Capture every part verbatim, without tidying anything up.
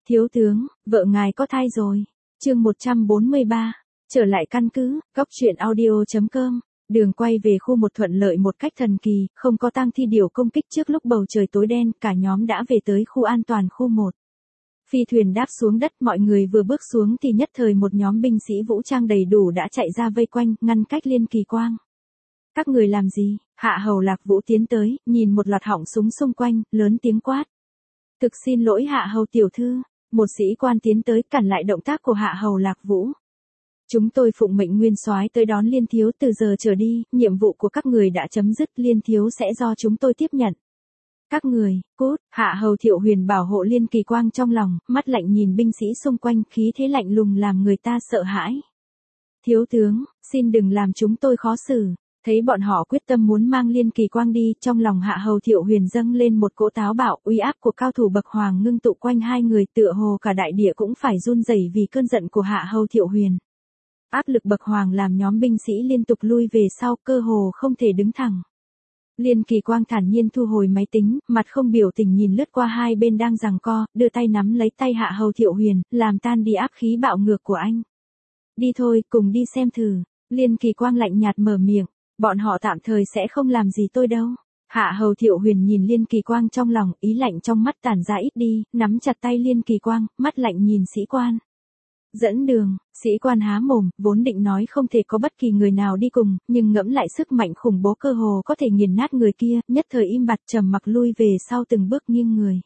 Thiếu tướng, vợ ngài có thai rồi. Chương một trăm bốn mươi ba. Trở lại căn cứ, góc truyện audio chấm com. Đường quay về khu một thuận lợi một cách thần kỳ, không có tang thi điều công kích trước lúc bầu trời tối đen, cả nhóm đã về tới khu an toàn khu một. Phi thuyền đáp xuống đất, mọi người vừa bước xuống thì nhất thời một nhóm binh sĩ vũ trang đầy đủ đã chạy ra vây quanh, ngăn cách Liên Kỳ Quang. Các người làm gì? Hạ Hầu Lạc Vũ tiến tới, nhìn một loạt họng súng xung quanh, lớn tiếng quát. Thực xin lỗi Hạ Hầu tiểu thư. Một sĩ quan tiến tới cản lại động tác của Hạ Hầu Lạc Vũ. Chúng tôi phụng mệnh nguyên soái tới đón Liên thiếu, từ giờ trở đi, nhiệm vụ của các người đã chấm dứt, Liên thiếu sẽ do chúng tôi tiếp nhận. Các người, cút. Hạ Hầu Thiệu Huyền bảo hộ Liên Kỳ Quang trong lòng, mắt lạnh nhìn binh sĩ xung quanh, khí thế lạnh lùng làm người ta sợ hãi. Thiếu tướng, xin đừng làm chúng tôi khó xử. Thấy bọn họ quyết tâm muốn mang Liên Kỳ Quang đi, trong lòng Hạ Hầu Thiệu Huyền dâng lên một cỗ táo bạo, uy áp của cao thủ bậc hoàng ngưng tụ quanh hai người, tựa hồ cả đại địa cũng phải run rẩy vì cơn giận của Hạ Hầu Thiệu Huyền. Áp lực bậc hoàng làm nhóm binh sĩ liên tục lui về sau, cơ hồ không thể đứng thẳng. Liên Kỳ Quang thản nhiên thu hồi máy tính, mặt không biểu tình nhìn lướt qua hai bên đang giằng co, đưa tay nắm lấy tay Hạ Hầu Thiệu Huyền, làm tan đi áp khí bạo ngược của anh. Đi thôi, cùng đi xem thử. Liên Kỳ Quang lạnh nhạt mở miệng. Bọn họ tạm thời sẽ không làm gì tôi đâu. Hạ Hầu Thiệu Huyền nhìn Liên Kỳ Quang trong lòng, ý lạnh trong mắt tản ra ít đi, nắm chặt tay Liên Kỳ Quang, mắt lạnh nhìn sĩ quan. Dẫn đường. Sĩ quan há mồm, vốn định nói không thể có bất kỳ người nào đi cùng, nhưng ngẫm lại sức mạnh khủng bố cơ hồ có thể nghiền nát người kia, nhất thời im bặt trầm mặc lui về sau từng bước nghiêng người.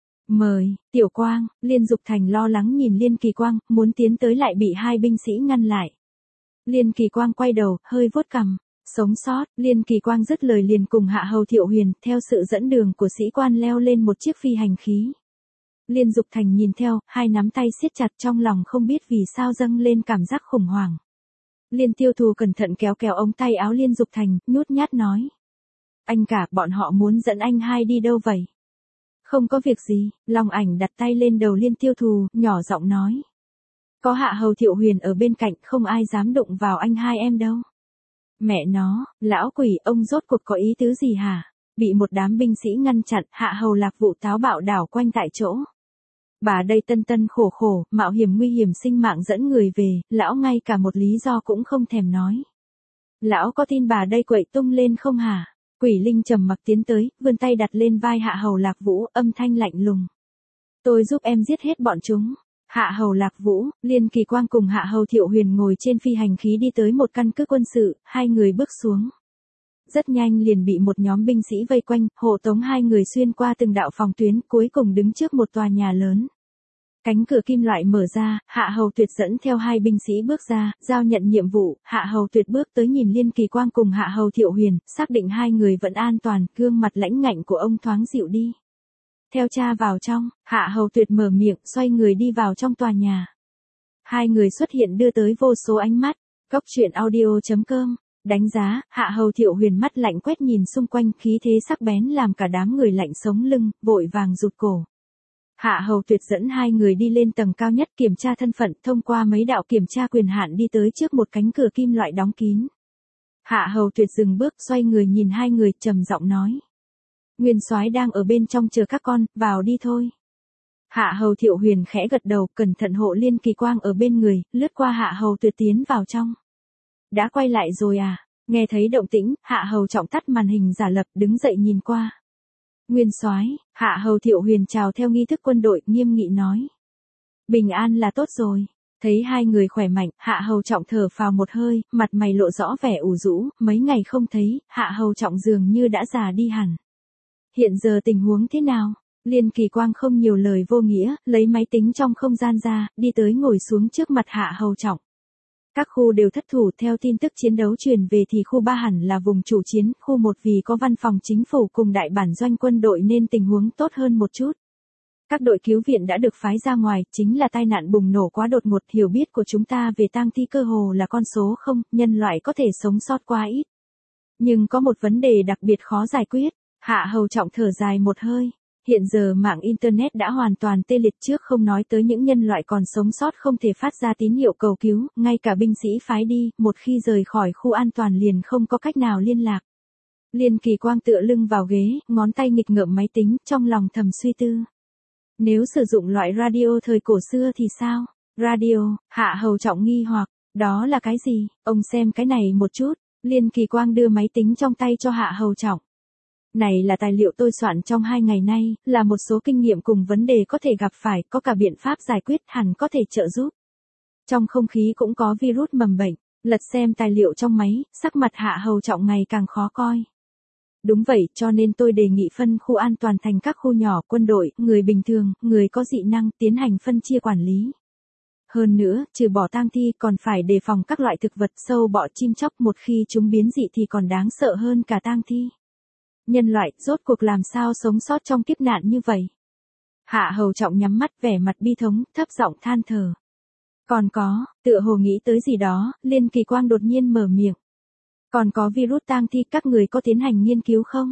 Mời. Tiểu Quang. Liên Dục Thành lo lắng nhìn Liên Kỳ Quang, muốn tiến tới lại bị hai binh sĩ ngăn lại. Liên Kỳ Quang quay đầu, hơi vuốt cằm. Sống sót. Liên Kỳ Quang dứt lời liền cùng Hạ Hầu Thiệu Huyền, theo sự dẫn đường của sĩ quan leo lên một chiếc phi hành khí. Liên Dục Thành nhìn theo, hai nắm tay siết chặt, trong lòng không biết vì sao dâng lên cảm giác khủng hoảng. Liên Tiêu Thù cẩn thận kéo kéo ống tay áo Liên Dục Thành, nhút nhát nói. Anh cả, bọn họ muốn dẫn anh hai đi đâu vậy? Không có việc gì. Long Ảnh đặt tay lên đầu Liên Tiêu Thù, nhỏ giọng nói. Có Hạ Hầu Thiệu Huyền ở bên cạnh, không ai dám đụng vào anh hai em đâu. Mẹ nó, lão quỷ, ông rốt cuộc có ý tứ gì hả? Bị một đám binh sĩ ngăn chặn, Hạ Hầu Lạc Vũ táo bạo đảo quanh tại chỗ. Bà đây tân tân khổ khổ, mạo hiểm nguy hiểm sinh mạng dẫn người về, lão ngay cả một lý do cũng không thèm nói. Lão có tin bà đây quậy tung lên không hả? Quỷ Linh trầm mặc tiến tới, vươn tay đặt lên vai Hạ Hầu Lạc Vũ, âm thanh lạnh lùng. Tôi giúp em giết hết bọn chúng. Hạ Hầu Lạc Vũ, Liên Kỳ Quang cùng Hạ Hầu Thiệu Huyền ngồi trên phi hành khí đi tới một căn cứ quân sự, hai người bước xuống. Rất nhanh liền bị một nhóm binh sĩ vây quanh, hộ tống hai người xuyên qua từng đạo phòng tuyến, cuối cùng đứng trước một tòa nhà lớn. Cánh cửa kim loại mở ra, Hạ Hầu Tuyệt dẫn theo hai binh sĩ bước ra, giao nhận nhiệm vụ. Hạ Hầu Tuyệt bước tới nhìn Liên Kỳ Quang cùng Hạ Hầu Thiệu Huyền, xác định hai người vẫn an toàn, gương mặt lãnh ngạnh của ông thoáng dịu đi. Theo cha vào trong. Hạ Hầu Tuyệt mở miệng, xoay người đi vào trong tòa nhà. Hai người xuất hiện đưa tới vô số ánh mắt. Góc truyện audio chấm com. Đánh giá. Hạ Hầu Thiệu Huyền mắt lạnh quét nhìn xung quanh, khí thế sắc bén làm cả đám người lạnh sống lưng, vội vàng rụt cổ. Hạ Hầu Tuyệt dẫn hai người đi lên tầng cao nhất, kiểm tra thân phận, thông qua mấy đạo kiểm tra quyền hạn đi tới trước một cánh cửa kim loại đóng kín. Hạ Hầu Tuyệt dừng bước, xoay người nhìn hai người, trầm giọng nói. Nguyên soái đang ở bên trong chờ các con, vào đi thôi. Hạ Hầu Thiệu Huyền khẽ gật đầu, cẩn thận hộ Liên Kỳ Quang ở bên người, lướt qua Hạ Hầu Tuyệt tiến vào trong. Đã quay lại rồi à? Nghe thấy động tĩnh, Hạ Hầu Trọng tắt màn hình giả lập, đứng dậy nhìn qua. Nguyên soái. Hạ Hầu Thiệu Huyền chào theo nghi thức quân đội, nghiêm nghị nói. Bình an là tốt rồi. Thấy hai người khỏe mạnh, Hạ Hầu Trọng thở phào một hơi, mặt mày lộ rõ vẻ ủ rũ, mấy ngày không thấy, Hạ Hầu Trọng dường như đã già đi hẳn. Hiện giờ tình huống thế nào? Liên Kỳ Quang không nhiều lời vô nghĩa, lấy máy tính trong không gian ra, đi tới ngồi xuống trước mặt Hạ Hầu Trọng. Các khu đều thất thủ, theo tin tức chiến đấu truyền về thì khu ba hẳn là vùng chủ chiến, khu một vì có văn phòng chính phủ cùng đại bản doanh quân đội nên tình huống tốt hơn một chút. Các đội cứu viện đã được phái ra ngoài, chính là tai nạn bùng nổ quá đột ngột, hiểu biết của chúng ta về tang thi cơ hồ là con số không, nhân loại có thể sống sót quá ít. Nhưng có một vấn đề đặc biệt khó giải quyết. Hạ Hầu Trọng thở dài một hơi. Hiện giờ mạng Internet đã hoàn toàn tê liệt, trước không nói tới những nhân loại còn sống sót không thể phát ra tín hiệu cầu cứu, ngay cả binh sĩ phái đi, một khi rời khỏi khu an toàn liền không có cách nào liên lạc. Liên Kỳ Quang tựa lưng vào ghế, ngón tay nghịch ngợm máy tính, trong lòng thầm suy tư. Nếu sử dụng loại radio thời cổ xưa thì sao? Radio, Hạ Hầu Trọng nghi hoặc, đó là cái gì? Ông xem cái này một chút. Liên Kỳ Quang đưa máy tính trong tay cho Hạ Hầu Trọng. Này là tài liệu tôi soạn trong hai ngày nay, là một số kinh nghiệm cùng vấn đề có thể gặp phải, có cả biện pháp giải quyết hẳn có thể trợ giúp. Trong không khí cũng có virus mầm bệnh, lật xem tài liệu trong máy, sắc mặt Hạ Hầu Trọng ngày càng khó coi. Đúng vậy, cho nên tôi đề nghị phân khu an toàn thành các khu nhỏ, quân đội, người bình thường, người có dị năng, tiến hành phân chia quản lý. Hơn nữa, trừ bỏ tang thi còn phải đề phòng các loại thực vật sâu bọ chim chóc, một khi chúng biến dị thì còn đáng sợ hơn cả tang thi. Nhân loại, rốt cuộc làm sao sống sót trong kiếp nạn như vậy? Hạ Hầu Trọng nhắm mắt vẻ mặt bi thống, thấp giọng than thở. Còn có, tựa hồ nghĩ tới gì đó, Liên Kỳ Quang đột nhiên mở miệng. Còn có virus tang thi, các người có tiến hành nghiên cứu không?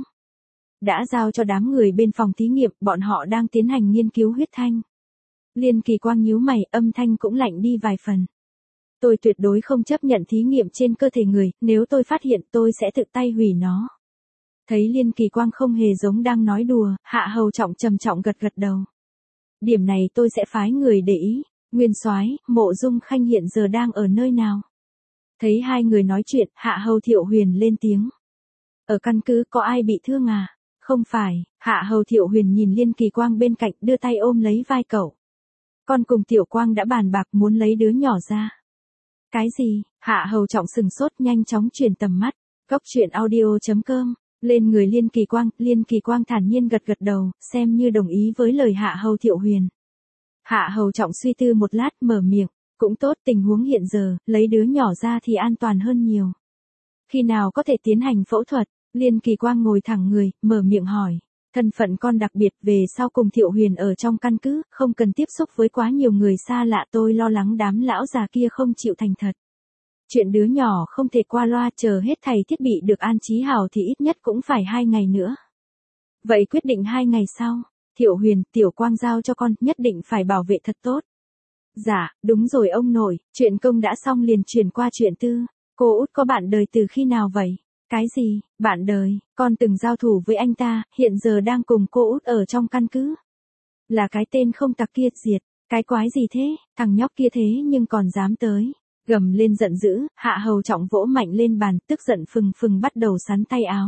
Đã giao cho đám người bên phòng thí nghiệm, bọn họ đang tiến hành nghiên cứu huyết thanh. Liên Kỳ Quang nhíu mày, âm thanh cũng lạnh đi vài phần. Tôi tuyệt đối không chấp nhận thí nghiệm trên cơ thể người, nếu tôi phát hiện tôi sẽ tự tay hủy nó. Thấy Liên Kỳ Quang không hề giống đang nói đùa, Hạ Hầu Trọng trầm trọng gật gật đầu. Điểm này tôi sẽ phái người để ý. Nguyên soái, Mộ Dung Khanh hiện giờ đang ở nơi nào? Thấy hai người nói chuyện, Hạ Hầu Thiệu Huyền lên tiếng. Ở căn cứ, có ai bị thương à? Không phải. Hạ Hầu Thiệu Huyền nhìn Liên Kỳ Quang bên cạnh, đưa tay ôm lấy vai cậu. Con cùng Tiểu Quang đã bàn bạc muốn lấy đứa nhỏ ra. Cái gì? Hạ Hầu Trọng sừng sốt, nhanh chóng chuyển tầm mắt. Góc truyện audio chấm com. Lên người Liên Kỳ Quang, Liên Kỳ Quang thản nhiên gật gật đầu, xem như đồng ý với lời Hạ Hầu Thiệu Huyền. Hạ Hầu Trọng suy tư một lát, mở miệng. Cũng tốt, tình huống hiện giờ, lấy đứa nhỏ ra thì an toàn hơn nhiều. Khi nào có thể tiến hành phẫu thuật? Liên Kỳ Quang ngồi thẳng người, mở miệng hỏi. Thân phận con đặc biệt, về sau cùng Thiệu Huyền ở trong căn cứ, không cần tiếp xúc với quá nhiều người xa lạ, tôi lo lắng đám lão già kia không chịu thành thật. Chuyện đứa nhỏ không thể qua loa, chờ hết thầy thiết bị được an trí hảo thì ít nhất cũng phải hai ngày nữa. Vậy quyết định hai ngày sau, Thiệu Huyền, Tiểu Quang giao cho con, nhất định phải bảo vệ thật tốt. Dạ, đúng rồi ông nội, chuyện công đã xong liền chuyển qua chuyện tư. Cô út có bạn đời từ khi nào vậy? Cái gì, bạn đời, con từng giao thủ với anh ta, hiện giờ đang cùng cô út ở trong căn cứ. Là cái tên không tặc kia diệt, cái quái gì thế, thằng nhóc kia thế nhưng còn dám tới. Gầm lên giận dữ, Hạ Hầu Trọng vỗ mạnh lên bàn, tức giận phừng phừng bắt đầu sắn tay áo.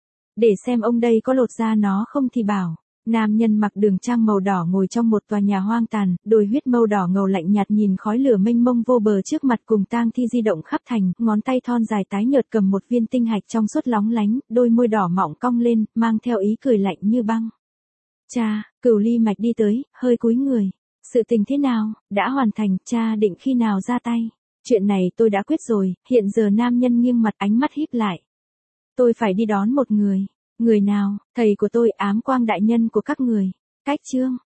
Để xem ông đây có lột ra nó không thì bảo. Nam nhân mặc đường trang màu đỏ ngồi trong một tòa nhà hoang tàn, đôi huyết mâu đỏ ngầu lạnh nhạt nhìn khói lửa mênh mông vô bờ trước mặt cùng tang thi di động khắp thành, ngón tay thon dài tái nhợt cầm một viên tinh hạch trong suốt lóng lánh, đôi môi đỏ mọng cong lên, mang theo ý cười lạnh như băng. Cha, Cửu Ly Mạch đi tới, hơi cúi người. Sự tình thế nào, đã hoàn thành, cha định khi nào ra tay? Chuyện này tôi đã quyết rồi, hiện giờ nam nhân nghiêng mặt ánh mắt híp lại. Tôi phải đi đón một người. Người nào? Thầy của tôi, Ám Quang đại nhân của các người. Cách chương.